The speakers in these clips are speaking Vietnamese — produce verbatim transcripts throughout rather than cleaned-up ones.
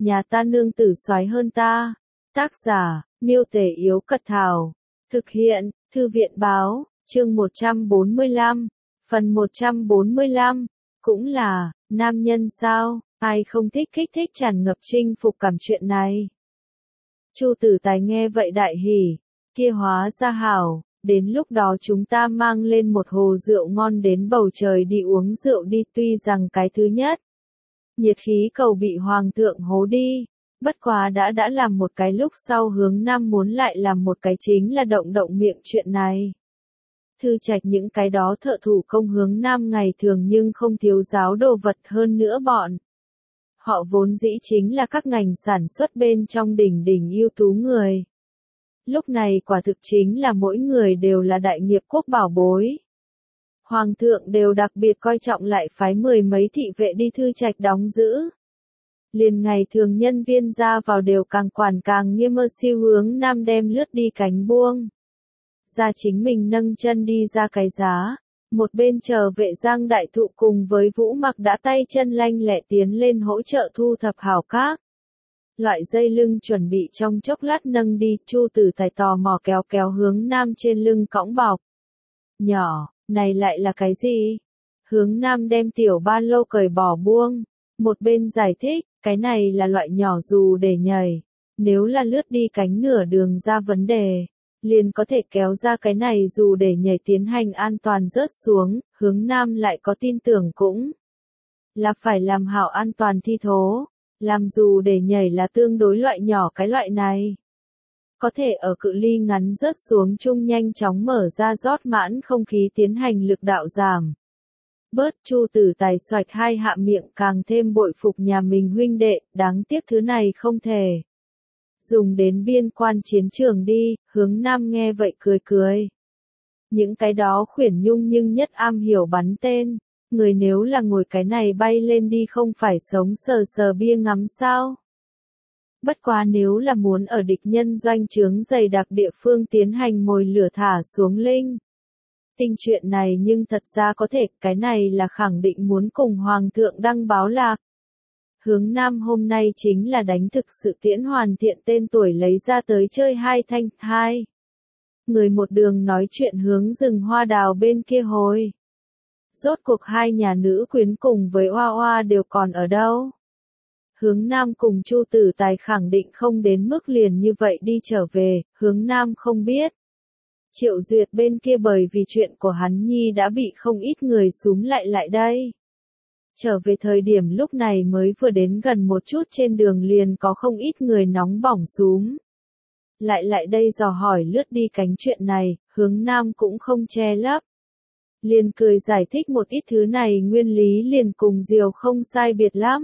nhà ta nương tử soái hơn ta. Tác giả, Miêu Tể Yếu Cật Thảo. Thực hiện, Thư viện Báo, chương một trăm bốn mươi lăm, phần một trăm bốn mươi lăm, cũng là, nam nhân sao, ai không thích kích thích tràn ngập chinh phục cảm chuyện này. Chu Tử Tài nghe vậy đại hỉ, kia hóa ra hảo, đến lúc đó chúng ta mang lên một hồ rượu ngon đến bầu trời đi uống rượu đi, tuy rằng cái thứ nhất, nhiệt khí cầu bị hoàng thượng hố đi, bất quá đã đã làm một cái lúc sau Hướng Nam muốn lại làm một cái chính là động động miệng chuyện này. Thư Trạch những cái đó thợ thủ công Hướng Nam ngày thường nhưng không thiếu giáo đồ vật, hơn nữa bọn họ vốn dĩ chính là các ngành sản xuất bên trong đỉnh đỉnh ưu tú người. Lúc này quả thực chính là mỗi người đều là đại nghiệp quốc bảo bối. Hoàng thượng đều đặc biệt coi trọng, lại phái mười mấy thị vệ đi Thư Trạch đóng giữ. Liền ngày thường nhân viên ra vào đều càng quản càng nghiêm, mơ siêu Hướng Nam đem lướt đi cánh buông. Ra chính mình nâng chân đi ra cái giá, một bên chờ vệ Giang đại thụ cùng với Vũ Mặc đã tay chân lanh lẹ tiến lên hỗ trợ thu thập hảo các loại dây lưng, chuẩn bị trong chốc lát nâng đi. Chu Tử Tài tò mò kéo kéo Hướng Nam trên lưng cõng bọc nhỏ, này lại là cái gì? Hướng Nam đem tiểu ba lô cởi bỏ buông, một bên giải thích, cái này là loại nhỏ dù để nhảy, nếu là lướt đi cánh nửa đường ra vấn đề, liền có thể kéo ra cái này dù để nhảy tiến hành an toàn rớt xuống. Hướng Nam lại có tin tưởng cũng là phải làm hảo an toàn thi thố, làm dù để nhảy là tương đối loại nhỏ cái loại này, có thể ở cự ly ngắn rớt xuống chung nhanh chóng mở ra rót mãn không khí tiến hành lực đạo giảm. Bớt. Chu Tử Tài xoạch hai hạ miệng, càng thêm bội phục nhà mình huynh đệ, đáng tiếc thứ này không thể dùng đến biên quan chiến trường đi. Hướng Nam nghe vậy cười cười. Những cái đó khuyển nhung nhưng nhất am hiểu bắn tên, người nếu là ngồi cái này bay lên đi không phải sống sờ sờ bia ngắm sao? Bất quá nếu là muốn ở địch nhân doanh trướng dày đặc địa phương tiến hành mồi lửa thả xuống linh tinh, chuyện này nhưng thật ra có thể, cái này là khẳng định muốn cùng Hoàng thượng đăng báo lạc. Hướng Nam hôm nay chính là đánh thực sự tiễn hoàn thiện tên tuổi lấy ra tới chơi hai thanh, hai người một đường nói chuyện hướng rừng hoa đào bên kia hồi. Rốt cuộc hai nhà nữ quyến cùng với Oa Oa đều còn ở đâu? Hướng Nam cùng Chu Tử Tài khẳng định không đến mức liền như vậy đi trở về. Hướng Nam không biết Triệu Duyệt bên kia bởi vì chuyện của hắn nhi đã bị không ít người xúm lại lại đây. Trở về thời điểm lúc này mới vừa đến gần một chút, trên đường liền có không ít người nóng bỏng xúm lại lại đây dò hỏi lướt đi cánh chuyện này. Hướng Nam cũng không che lấp, liền cười giải thích một ít thứ này nguyên lý liền cùng diều không sai biệt lắm,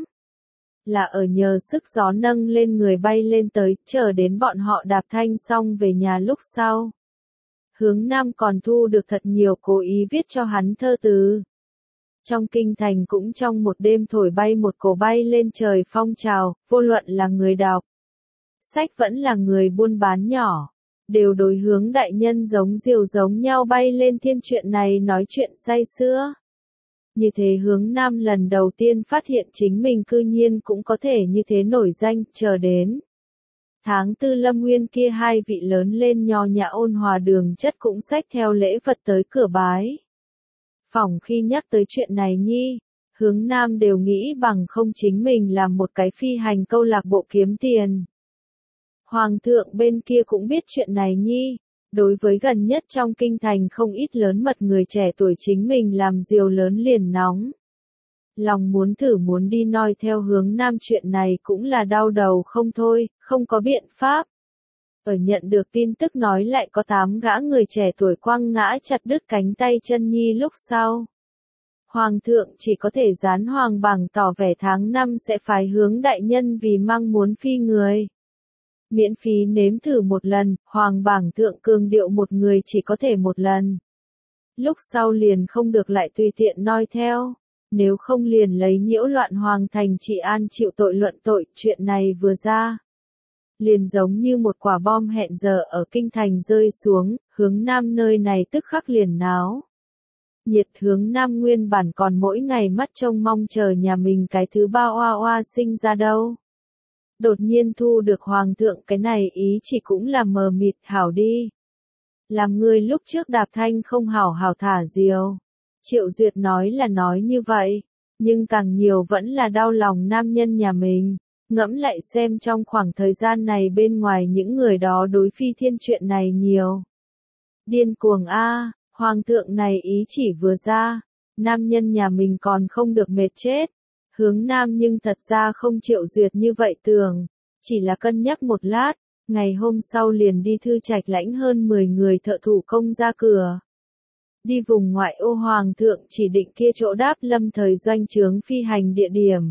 là ở nhờ sức gió nâng lên người bay lên tới, chờ đến bọn họ đạp thanh xong về nhà lúc sau. Hướng Nam còn thu được thật nhiều cố ý viết cho hắn thơ từ. Trong kinh thành cũng trong một đêm thổi bay một cổ bay lên trời phong trào, vô luận là người đọc sách vẫn là người buôn bán nhỏ, đều đối Hướng đại nhân giống diều giống nhau bay lên thiên, chuyện này nói chuyện say sưa. Như thế Hướng Nam lần đầu tiên phát hiện chính mình cư nhiên cũng có thể như thế nổi danh. Chờ đến tháng tư Lâm Nguyên kia hai vị lớn lên nho nhã ôn hòa đường chất cũng xách theo lễ vật tới cửa bái phòng. Khi nhắc tới chuyện này nhi, Hướng Nam đều nghĩ bằng không chính mình làm một cái phi hành câu lạc bộ kiếm tiền. Hoàng thượng bên kia cũng biết chuyện này nhi, đối với gần nhất trong kinh thành không ít lớn mật người trẻ tuổi chính mình làm diều lớn liền nóng lòng muốn thử muốn đi noi theo Hướng Nam, chuyện này cũng là đau đầu không thôi, không có biện pháp. Ở nhận được tin tức nói lại có tám gã người trẻ tuổi quăng ngã chặt đứt cánh tay chân nhi lúc sau, Hoàng thượng chỉ có thể dán hoàng bảng tỏ vẻ tháng năm sẽ phái Hướng đại nhân vì mang muốn phi người miễn phí nếm thử một lần. Hoàng bảng thượng cường điệu một người chỉ có thể một lần, lúc sau liền không được lại tùy tiện noi theo, nếu không liền lấy nhiễu loạn hoàng thành trị an chịu tội luận tội. Chuyện này vừa ra, liền giống như một quả bom hẹn giờ ở kinh thành rơi xuống. Hướng Nam nơi này tức khắc liền náo nhiệt. Hướng Nam nguyên bản còn mỗi ngày mắt trông mong chờ nhà mình cái thứ ba Oa Oa sinh ra đâu, Đột nhiên thu được hoàng thượng cái này ý chỉ cũng là mờ mịt, hảo đi. Làm ngươi lúc trước đạp thanh không hảo hảo thả diều. Triệu Duyệt nói là nói như vậy, nhưng càng nhiều vẫn là đau lòng nam nhân nhà mình. Ngẫm lại xem trong khoảng thời gian này bên ngoài những người đó đối Phi Thiên chuyện này nhiều. Điên cuồng a, hoàng thượng này ý chỉ vừa ra, nam nhân nhà mình còn không được mệt chết. Hướng Nam nhưng thật ra không Triệu Duyệt như vậy tưởng, chỉ là cân nhắc một lát, ngày hôm sau liền đi thư trạch lãnh hơn mười người thợ thủ công ra cửa. Đi vùng ngoại ô hoàng thượng chỉ định kia chỗ đáp lâm thời doanh trướng phi hành địa điểm.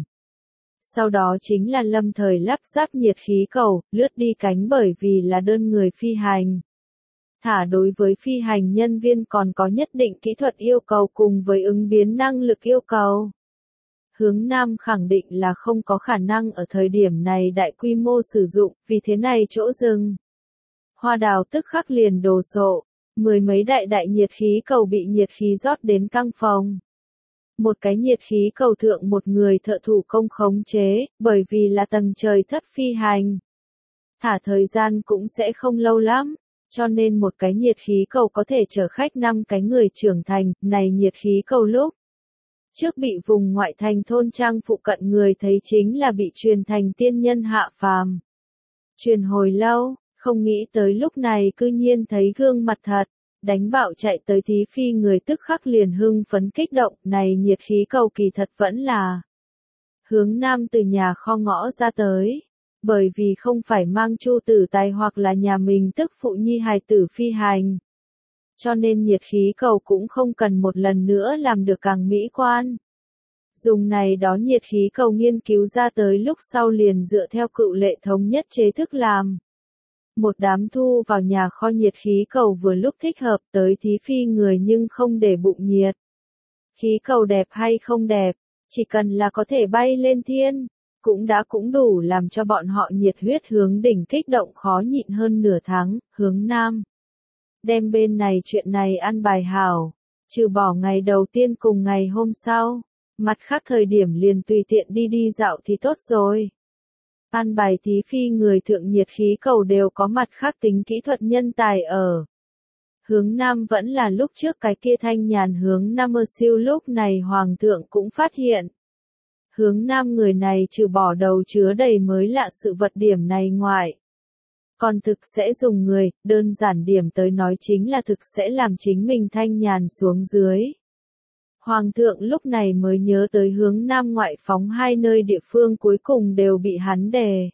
Sau đó chính là lâm thời lắp ráp nhiệt khí cầu, lướt đi cánh bởi vì là đơn người phi hành. Thả đối với phi hành nhân viên còn có nhất định kỹ thuật yêu cầu cùng với ứng biến năng lực yêu cầu. Hướng Nam khẳng định là không có khả năng ở thời điểm này đại quy mô sử dụng, vì thế này chỗ dừng. Hoa đào tức khắc liền đồ sộ, mười mấy đại đại nhiệt khí cầu bị nhiệt khí rót đến căng phòng. Một cái nhiệt khí cầu thượng một người thợ thủ công khống chế, bởi vì là tầng trời thấp phi hành. Thả thời gian cũng sẽ không lâu lắm, cho nên một cái nhiệt khí cầu có thể chở khách năm cái người trưởng thành, này nhiệt khí cầu lúc trước bị vùng ngoại thành thôn trang phụ cận người thấy chính là bị truyền thành tiên nhân hạ phàm. Truyền hồi lâu, không nghĩ tới lúc này cư nhiên thấy gương mặt thật, đánh bạo chạy tới thí phi người tức khắc liền hưng phấn kích động, này nhiệt khí cầu kỳ thật vẫn là Hướng Nam từ nhà kho ngõ ra tới, bởi vì không phải mang Chu Tử Tài hoặc là nhà mình tức phụ nhi hài tử phi hành. Cho nên nhiệt khí cầu cũng không cần một lần nữa làm được càng mỹ quan. Dùng này đó nhiệt khí cầu nghiên cứu ra tới lúc sau liền dựa theo cựu lệ thống nhất chế thức làm. Một đám thu vào nhà kho nhiệt khí cầu vừa lúc thích hợp tới thí phi người nhưng không để bụng nhiệt. Khí cầu đẹp hay không đẹp, chỉ cần là có thể bay lên thiên, cũng đã cũng đủ làm cho bọn họ nhiệt huyết hướng đỉnh kích động khó nhịn hơn nửa tháng, hướng Nam. Đem bên này chuyện này ăn bài hảo, trừ bỏ ngày đầu tiên cùng ngày hôm sau, mặt khác thời điểm liền tùy tiện đi đi dạo thì tốt rồi. Ăn bài thí phi người thượng nhiệt khí cầu đều có mặt khác tính kỹ thuật nhân tài ở. Hướng Nam vẫn là lúc trước cái kia thanh nhàn hướng Nam mơ siêu lúc này hoàng thượng cũng phát hiện. Hướng Nam người này trừ bỏ đầu chứa đầy mới lạ sự vật điểm này ngoài. Còn thực sẽ dùng người, đơn giản điểm tới nói chính là thực sẽ làm chính mình thanh nhàn xuống dưới. Hoàng thượng lúc này mới nhớ tới hướng Nam ngoại phóng hai nơi địa phương cuối cùng đều bị hắn đề.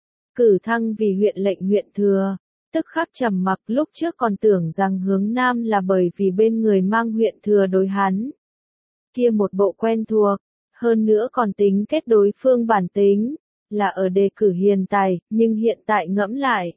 Cử thăng vì huyện lệnh huyện thừa, tức khắc trầm mặc lúc trước còn tưởng rằng hướng Nam là bởi vì bên người mang huyện thừa đối hắn. Kia một bộ quen thuộc, hơn nữa còn tính kết đối phương bản tính, là ở đề cử hiền tài, nhưng hiện tại ngẫm lại.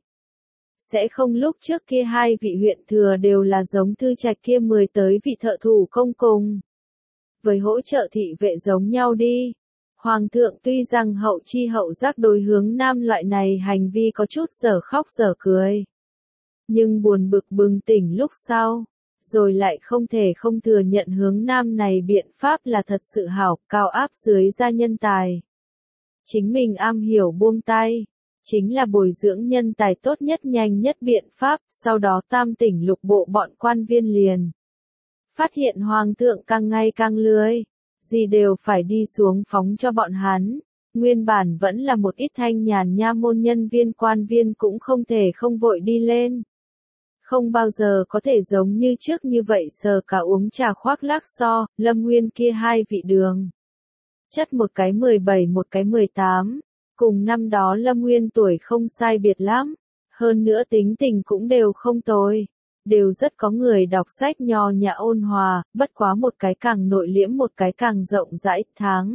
Sẽ không lúc trước kia hai vị huyện thừa đều là giống Thư Trạch kia mười tới vị thợ thủ công cùng. Với hỗ trợ thị vệ giống nhau đi. Hoàng thượng tuy rằng hậu chi hậu giác đối hướng Nam loại này hành vi có chút dở khóc dở cười. Nhưng buồn bực bừng tỉnh lúc sau, rồi lại không thể không thừa nhận hướng Nam này biện pháp là thật sự hảo, cao áp dưới gia nhân tài. Chính mình am hiểu buông tay, chính là bồi dưỡng nhân tài tốt nhất nhanh nhất biện pháp, sau đó tam tỉnh lục bộ bọn quan viên liền. Phát hiện hoàng thượng càng ngày càng lười, gì đều phải đi xuống phóng cho bọn hắn, nguyên bản vẫn là một ít thanh nhàn nha môn nhân viên quan viên cũng không thể không vội đi lên. Không bao giờ có thể giống như trước như vậy sờ cả uống trà khoác lác so, Lâm Nguyên kia hai vị đường. Chất một cái mười bảy một cái mười tám, cùng năm đó Lâm Nguyên tuổi không sai biệt lắm, hơn nữa tính tình cũng đều không tồi. Đều rất có người đọc sách nho nhã ôn hòa, bất quá một cái càng nội liễm một cái càng rộng rãi tháng.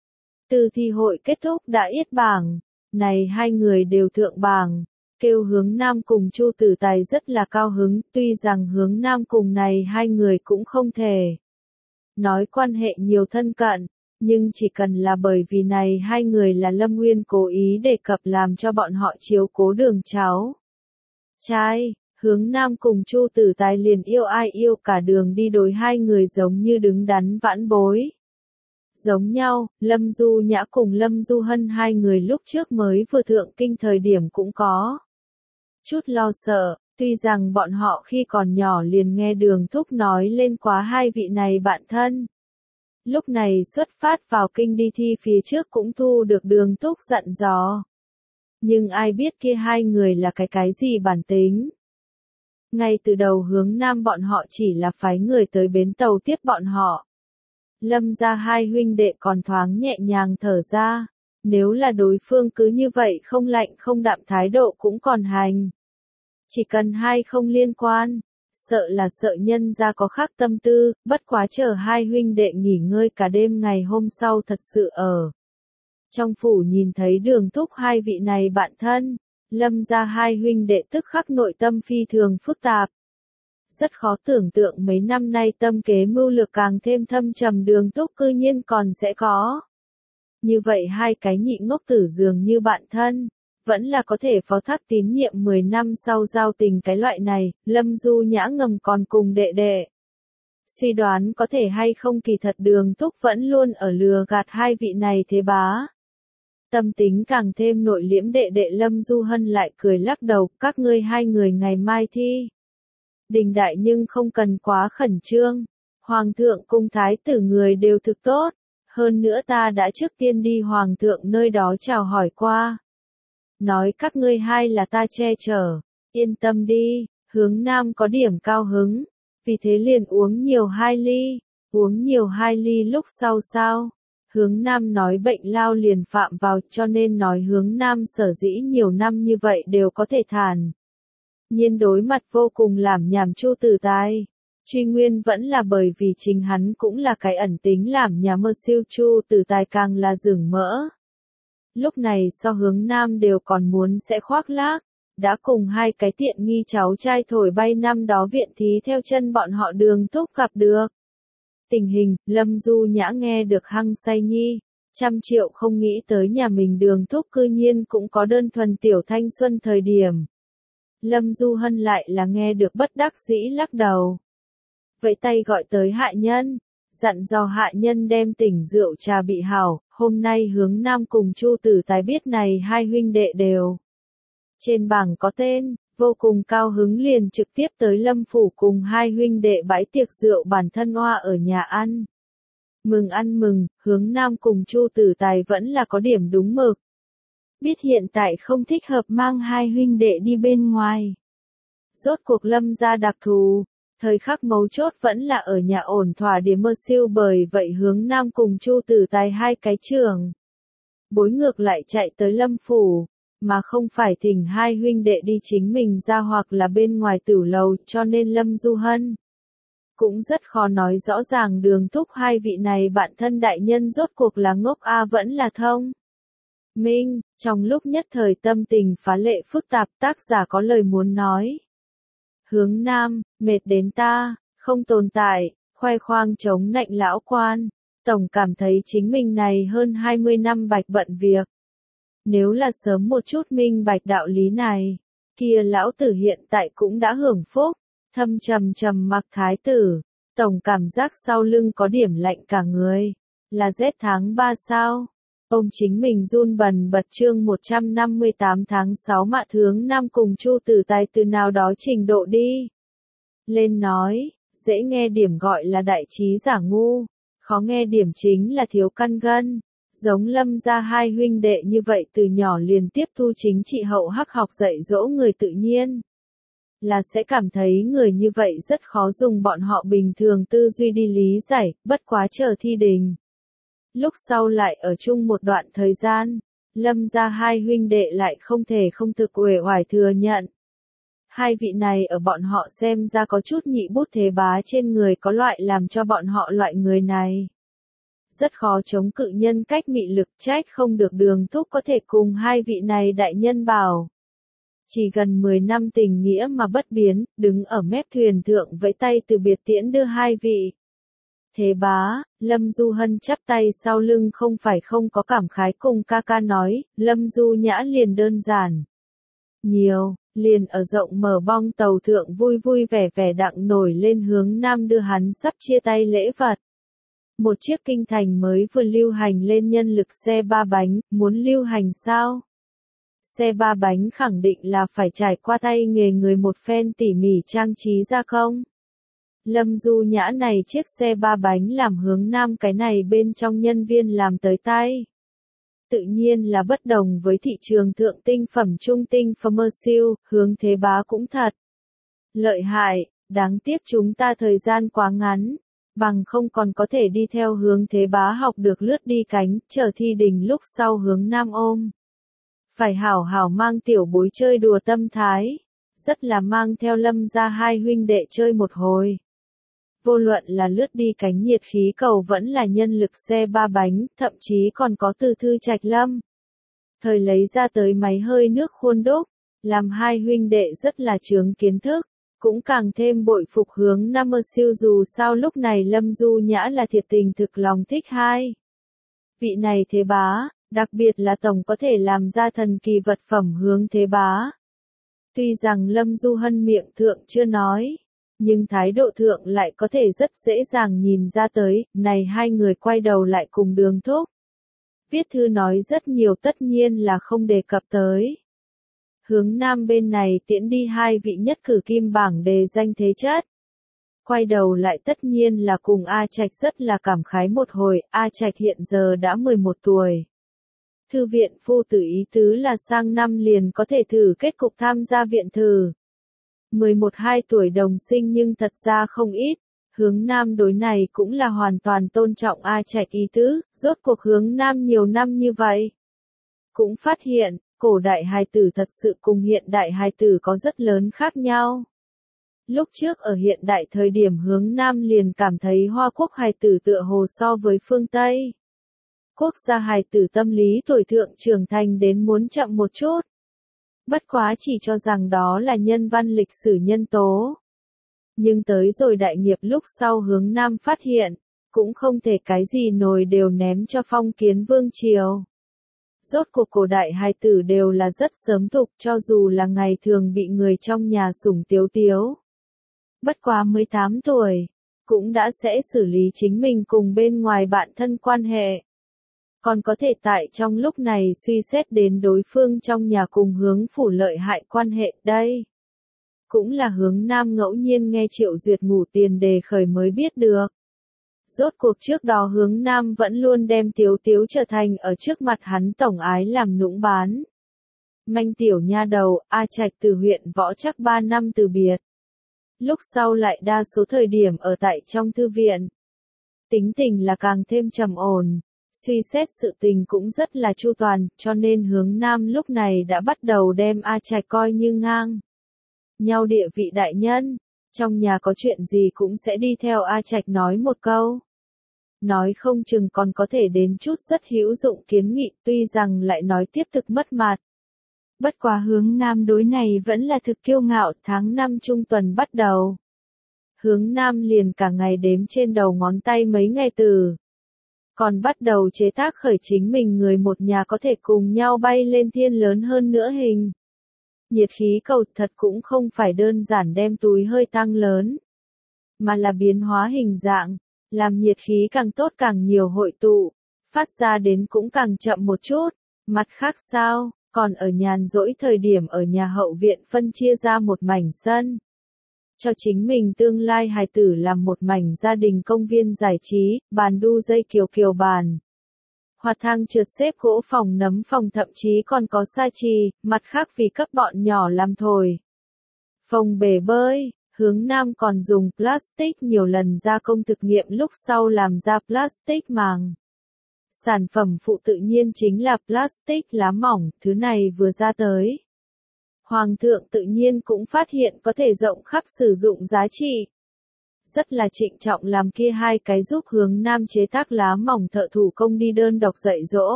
Từ thi hội kết thúc đã yết bảng, này hai người đều thượng bảng, kêu hướng Nam cùng Chu Tử Tài rất là cao hứng, tuy rằng hướng Nam cùng này hai người cũng không thể nói quan hệ nhiều thân cận, nhưng chỉ cần là bởi vì này hai người là Lâm Nguyên cố ý đề cập làm cho bọn họ chiếu cố đường cháu. Trai. Hướng Nam cùng Chu Tử Tài liền yêu ai yêu cả đường đi đối hai người giống như đứng đắn vãn bối. Giống nhau, Lâm Du Nhã cùng Lâm Du Hân hai người lúc trước mới vừa thượng kinh thời điểm cũng có chút lo sợ, tuy rằng bọn họ khi còn nhỏ liền nghe Đường Thúc nói lên quá hai vị này bạn thân. Lúc này xuất phát vào kinh đi thi phía trước cũng thu được Đường Thúc dặn dò. Nhưng ai biết kia hai người là cái cái gì bản tính. Ngay từ đầu hướng nam bọn họ chỉ là phái người tới bến tàu tiếp bọn họ. Lâm ra hai huynh đệ còn thoáng nhẹ nhàng thở ra. Nếu là đối phương cứ như vậy không lạnh không đạm thái độ cũng còn hành. Chỉ cần hai không liên quan, sợ là sợ nhân ra có khác tâm tư, bất quá chờ hai huynh đệ nghỉ ngơi cả đêm ngày hôm sau thật sự ở. Trong phủ nhìn thấy Đường Thúc hai vị này bạn thân, Lâm ra hai huynh đệ tức khắc nội tâm phi thường phức tạp. Rất khó tưởng tượng mấy năm nay tâm kế mưu lược càng thêm thâm trầm Đường Thúc cư nhiên còn sẽ có. Như vậy hai cái nhị ngốc tử dường như bạn thân, vẫn là có thể phó thác tín nhiệm mười năm sau giao tình cái loại này, Lâm Du Nhã ngầm còn cùng đệ đệ. Suy đoán có thể hay không kỳ thật Đường Thúc vẫn luôn ở lừa gạt hai vị này thế bá. Tâm tính càng thêm nội liễm đệ đệ Lâm Du Hân lại cười lắc đầu, các ngươi hai người ngày mai thi. Đình đại nhưng không cần quá khẩn trương, Hoàng thượng cung thái tử người đều thực tốt, hơn nữa ta đã trước tiên đi Hoàng thượng nơi đó chào hỏi qua. Nói các ngươi hai là ta che chở, yên tâm đi, hướng nam có điểm cao hứng, vì thế liền uống nhiều hai ly, uống nhiều hai ly lúc sau sao. Hướng nam nói bệnh lao liền phạm vào cho nên nói hướng nam sở dĩ nhiều năm như vậy đều có thể thản. Nhiên đối mặt vô cùng làm nhảm Chu Tử Tài. Truy nguyên vẫn là bởi vì chính hắn cũng là cái ẩn tính làm nhà mơ siêu Chu Tử Tài càng là rừng mỡ. Lúc này so hướng nam đều còn muốn sẽ khoác lác, đã cùng hai cái tiện nghi cháu trai thổi bay năm đó viện thí theo chân bọn họ Đường Thúc gặp được. Tình hình, Lâm Du Nhã nghe được hăng say nhi, trăm triệu không nghĩ tới nhà mình Đường Thúc cư nhiên cũng có đơn thuần tiểu thanh xuân thời điểm. Lâm Du Hân lại là nghe được bất đắc dĩ lắc đầu. Vậy tay gọi tới hạ nhân, dặn dò hạ nhân đem tỉnh rượu trà bị hảo, hôm nay hướng nam cùng Chu Tử Tài biết này hai huynh đệ đều. Trên bảng có tên, vô cùng cao hứng liền trực tiếp tới Lâm Phủ cùng hai huynh đệ bãi tiệc rượu bản thân hoa ở nhà ăn. Mừng ăn mừng, hướng nam cùng Chu Tử Tài vẫn là có điểm đúng mực. Biết hiện tại không thích hợp mang hai huynh đệ đi bên ngoài. Rốt cuộc Lâm ra đặc thù, thời khắc mấu chốt vẫn là ở nhà ổn thỏa để mơ siêu bởi vậy hướng nam cùng Chu Tử Tài hai cái trường. Bối ngược lại chạy tới Lâm Phủ. Mà không phải thỉnh hai huynh đệ đi chính mình ra hoặc là bên ngoài tử lầu cho nên Lâm Du Hân. Cũng rất khó nói rõ ràng Đường Thúc hai vị này bạn thân đại nhân rốt cuộc là ngốc A vẫn là thông. Minh, trong lúc nhất thời tâm tình phá lệ phức tạp tác giả có lời muốn nói. Hướng nam, mệt đến ta, không tồn tại, khoe khoang chống nạnh lão quan, tổng cảm thấy chính mình này hơn hai mươi năm bạch bận việc. Nếu là sớm một chút minh bạch đạo lý này, kia lão tử hiện tại cũng đã hưởng phúc, thâm trầm trầm mặc thái tử, tổng cảm giác sau lưng có điểm lạnh cả người, là rét tháng ba sao? Ông chính mình run bần bật chương một trăm năm mươi tám tháng sáu mạ hướng nam cùng Chu Tử Tài từ nào đó trình độ đi. Lên nói, dễ nghe điểm gọi là đại trí giả ngu, khó nghe điểm chính là thiếu căn gân. Giống Lâm ra hai huynh đệ như vậy từ nhỏ liền tiếp thu chính trị hậu hắc học dạy dỗ người tự nhiên. Là sẽ cảm thấy người như vậy rất khó dùng bọn họ bình thường tư duy đi lý giải, bất quá chờ thi đình. Lúc sau lại ở chung một đoạn thời gian, Lâm ra hai huynh đệ lại không thể không thực uể oải thừa nhận. Hai vị này ở bọn họ xem ra có chút nhị bút thế bá trên người có loại làm cho bọn họ loại người này. Rất khó chống cự nhân cách mị lực trách không được Đường Thúc có thể cùng hai vị này đại nhân bảo. Chỉ gần mười năm tình nghĩa mà bất biến, đứng ở mép thuyền thượng vẫy tay từ biệt tiễn đưa hai vị. Thế bá, Lâm Du Hân chắp tay sau lưng không phải không có cảm khái cùng ca ca nói, Lâm Du Nhã liền đơn giản. Nhiều, liền ở rộng mở bong tàu thượng vui vui vẻ vẻ đặng nổi lên hướng nam đưa hắn sắp chia tay lễ vật. Một chiếc kinh thành mới vừa lưu hành lên nhân lực xe ba bánh, muốn lưu hành sao? Xe ba bánh khẳng định là phải trải qua tay nghề người một phen tỉ mỉ trang trí ra không? Lâm Du Nhã này chiếc xe ba bánh làm hướng nam cái này bên trong nhân viên làm tới tay. Tự nhiên là bất đồng với thị trường thượng tinh phẩm trung tinh commercial, hướng thế bá cũng thật. Lợi hại, đáng tiếc chúng ta thời gian quá ngắn, bằng không còn có thể đi theo hướng thế bá học được lướt đi cánh, chờ thi đình lúc sau hướng nam ôm. Phải hảo hảo mang tiểu bối chơi đùa tâm thái, rất là mang theo Lâm ra hai huynh đệ chơi một hồi. Vô luận là lướt đi cánh nhiệt khí cầu vẫn là nhân lực xe ba bánh, thậm chí còn có từ Thư Trạch Lâm. Thời lấy ra tới máy hơi nước khuôn đúc, làm hai huynh đệ rất là chướng kiến thức, cũng càng thêm bội phục hướng nam mơ siêu dù sao lúc này Lâm Du Nhã là thiệt tình thực lòng thích hai. Vị này thế bá, đặc biệt là tổng có thể làm ra thần kỳ vật phẩm hướng thế bá. Tuy rằng Lâm Du Hân miệng thượng chưa nói, nhưng thái độ thượng lại có thể rất dễ dàng nhìn ra tới, này hai người quay đầu lại cùng đường thúc. Viết thư nói rất nhiều tất nhiên là không đề cập tới. Hướng nam bên này tiễn đi hai vị nhất cử kim bảng đề danh thế chất. Quay đầu lại tất nhiên là cùng A Trạch rất là cảm khái một hồi, A Trạch hiện giờ đã mười một tuổi. Thư viện phu tử ý tứ là sang năm liền có thể thử kết cục tham gia viện thử. mười một hai tuổi đồng sinh nhưng thật ra không ít, hướng nam đối này cũng là hoàn toàn tôn trọng A Trạch ý tứ, rốt cuộc hướng nam nhiều năm như vậy. Cũng phát hiện, cổ đại hài tử thật sự cùng hiện đại hài tử có rất lớn khác nhau. Lúc trước ở hiện đại thời điểm hướng nam liền cảm thấy Hoa Quốc hài tử tựa hồ so với phương Tây. Quốc gia hài tử tâm lý tuổi thượng trưởng thành đến muốn chậm một chút. Bất quá chỉ cho rằng đó là nhân văn lịch sử nhân tố. Nhưng tới rồi đại nghiệp lúc sau hướng nam phát hiện, cũng không thể cái gì nồi đều ném cho phong kiến vương triều. Rốt cuộc cổ đại hài tử đều là rất sớm thục cho dù là ngày thường bị người trong nhà sủng tiếu tiếu. Bất quá mười tám tuổi, cũng đã sẽ xử lý chính mình cùng bên ngoài bạn thân quan hệ. Còn có thể tại trong lúc này suy xét đến đối phương trong nhà cùng hướng phủ lợi hại quan hệ đây. Cũng là hướng nam ngẫu nhiên nghe Triệu Duyệt ngủ tiền đề khởi mới biết được. Rốt cuộc trước đó hướng nam vẫn luôn đem Tiếu Tiếu trở thành ở trước mặt hắn tổng ái làm nũng bán. Manh tiểu nha đầu, A Trạch từ huyện Võ Trắc ba năm từ biệt. Lúc sau lại đa số thời điểm ở tại trong thư viện. Tính tình là càng thêm trầm ổn, suy xét sự tình cũng rất là chu toàn, cho nên hướng nam lúc này đã bắt đầu đem A Trạch coi như ngang nhau địa vị đại nhân. Trong nhà có chuyện gì cũng sẽ đi theo A Trạch nói một câu. Nói không chừng còn có thể đến chút rất hữu dụng kiến nghị, tuy rằng lại nói tiếp thực mất mặt. Bất quá hướng nam đối này vẫn là thực kiêu ngạo, tháng năm trung tuần bắt đầu. Hướng nam liền cả ngày đếm trên đầu ngón tay mấy ngày từ. Còn bắt đầu chế tác khởi chính mình người một nhà có thể cùng nhau bay lên thiên lớn hơn nữa hình. Nhiệt khí cầu thật cũng không phải đơn giản đem túi hơi tăng lớn, mà là biến hóa hình dạng, làm nhiệt khí càng tốt càng nhiều hội tụ, phát ra đến cũng càng chậm một chút. Mặt khác sao, còn ở nhàn rỗi thời điểm ở nhà hậu viện phân chia ra một mảnh sân. Cho chính mình tương lai hài tử làm một mảnh gia đình công viên giải trí, bàn đu dây kiều kiều bàn. Hoạt thang trượt xếp gỗ phòng nấm phòng thậm chí còn có sa trì, mặt khác vì cấp bọn nhỏ làm thổi. Phòng bể bơi, hướng nam còn dùng plastic nhiều lần gia công thực nghiệm lúc sau làm ra plastic màng. Sản phẩm phụ tự nhiên chính là plastic lá mỏng, thứ này vừa ra tới. Hoàng thượng tự nhiên cũng phát hiện có thể rộng khắp sử dụng giá trị. Rất là trịnh trọng làm kia hai cái giúp hướng nam chế tác lá mỏng thợ thủ công đi đơn độc dạy dỗ.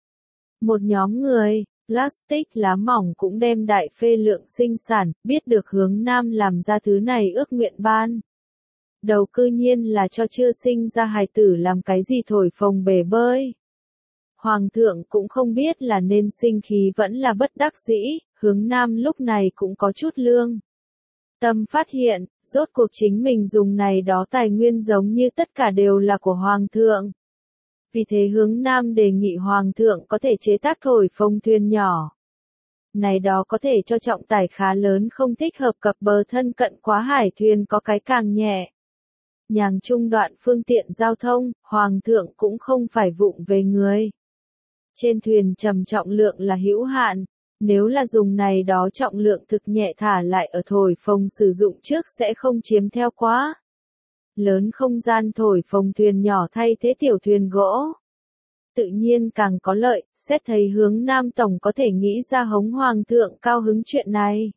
Một nhóm người, plastic lá mỏng cũng đem đại phê lượng sinh sản, biết được hướng nam làm ra thứ này ước nguyện ban. Đầu cư nhiên là cho chưa sinh ra hài tử làm cái gì thổi phồng bể bơi. Hoàng thượng cũng không biết là nên sinh khí vẫn là bất đắc dĩ, hướng nam lúc này cũng có chút lương. Tâm phát hiện, Rốt cuộc chính mình dùng này đó tài nguyên giống như tất cả đều là của Hoàng thượng. Vì thế hướng Nam đề nghị Hoàng thượng có thể chế tác thổi phồng thuyền nhỏ. Này đó có thể cho trọng tải khá lớn không thích hợp cập bờ thân cận quá hải thuyền có cái càng nhẹ. Nhàng trung đoạn phương tiện giao thông, Hoàng thượng cũng không phải vụng về người. Trên thuyền trầm trọng lượng là hữu hạn, nếu là dùng này đó trọng lượng thực nhẹ thả lại ở thổi phồng sử dụng trước sẽ không chiếm theo quá lớn không gian thổi phồng thuyền nhỏ thay thế tiểu thuyền gỗ. Tự nhiên càng có lợi, xét thấy hướng Nam Tổng có thể nghĩ ra hống Hoàng thượng cao hứng chuyện này.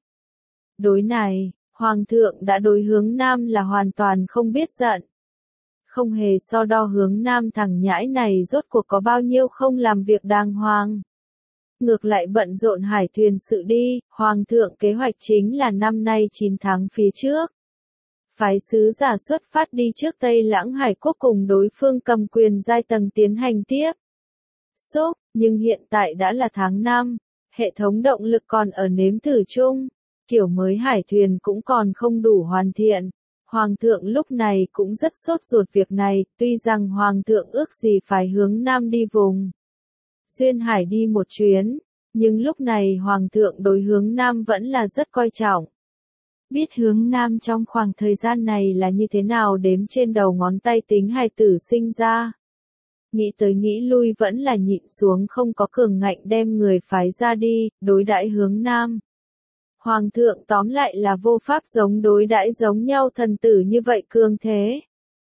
Đối này, Hoàng thượng đã đối hướng Nam là hoàn toàn không biết giận. Không hề so đo hướng Nam thằng nhãi này rốt cuộc có bao nhiêu không làm việc đàng hoàng. Ngược lại bận rộn hải thuyền sự đi, Hoàng thượng kế hoạch chính là năm nay chín tháng phía trước. Phái sứ giả xuất phát đi trước Tây Lãng Hải quốc cùng đối phương cầm quyền giai tầng tiến hành tiếp xúc, nhưng hiện tại đã là tháng năm, hệ thống động lực còn ở nếm thử chung, kiểu mới hải thuyền cũng còn không đủ hoàn thiện. Hoàng thượng lúc này cũng rất sốt ruột việc này, tuy rằng Hoàng thượng ước gì phải hướng Nam đi vùng Duyên Hải đi một chuyến, nhưng lúc này Hoàng thượng đối hướng Nam vẫn là rất coi trọng. Biết hướng Nam trong khoảng thời gian này là như thế nào đếm trên đầu ngón tay tính hài tử sinh ra. Nghĩ tới nghĩ lui vẫn là nhịn xuống không có cường ngạnh đem người phái ra đi, đối đãi hướng Nam. Hoàng thượng tóm lại là vô pháp giống đối đãi giống nhau thần tử như vậy cương thế.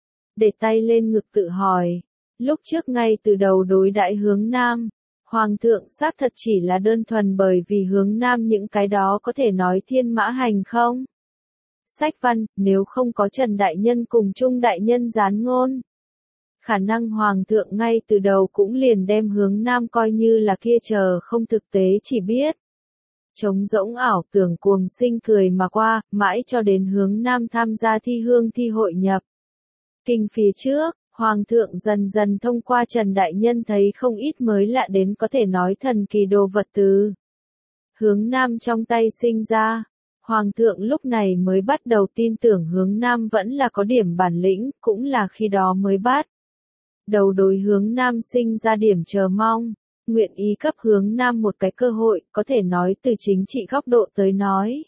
Để tay lên ngực tự hỏi, lúc trước ngay từ đầu đối đãi hướng Nam, Hoàng thượng xác thật chỉ là đơn thuần bởi vì hướng Nam những cái đó có thể nói thiên mã hành không? Sách văn, nếu không có Trần Đại Nhân cùng Trung Đại Nhân gián ngôn. Khả năng Hoàng thượng ngay từ đầu cũng liền đem hướng Nam coi như là kia chờ không thực tế chỉ biết. Trống rỗng ảo tưởng cuồng sinh cười mà qua, mãi cho đến hướng Nam tham gia thi hương thi hội nhập. Kinh phía trước, Hoàng thượng dần dần thông qua Trần Đại Nhân thấy không ít mới lạ đến có thể nói thần kỳ đồ vật từ hướng Nam trong tay sinh ra. Hoàng thượng lúc này mới bắt đầu tin tưởng hướng Nam vẫn là có điểm bản lĩnh, cũng là khi đó mới bắt đầu đối hướng Nam sinh ra điểm chờ mong, nguyện ý cấp hướng Nam một cái cơ hội, có thể nói từ chính trị góc độ tới nói.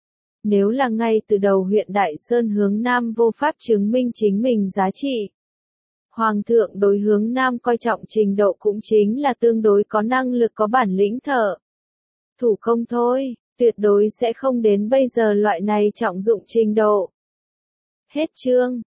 Nếu là ngay từ đầu huyện Đại Sơn hướng Nam vô pháp chứng minh chính mình giá trị. Hoàng thượng đối hướng Nam coi trọng trình độ cũng chính là tương đối có năng lực có bản lĩnh thợ thủ công thôi, tuyệt đối sẽ không đến bây giờ loại này trọng dụng trình độ. Hết chương.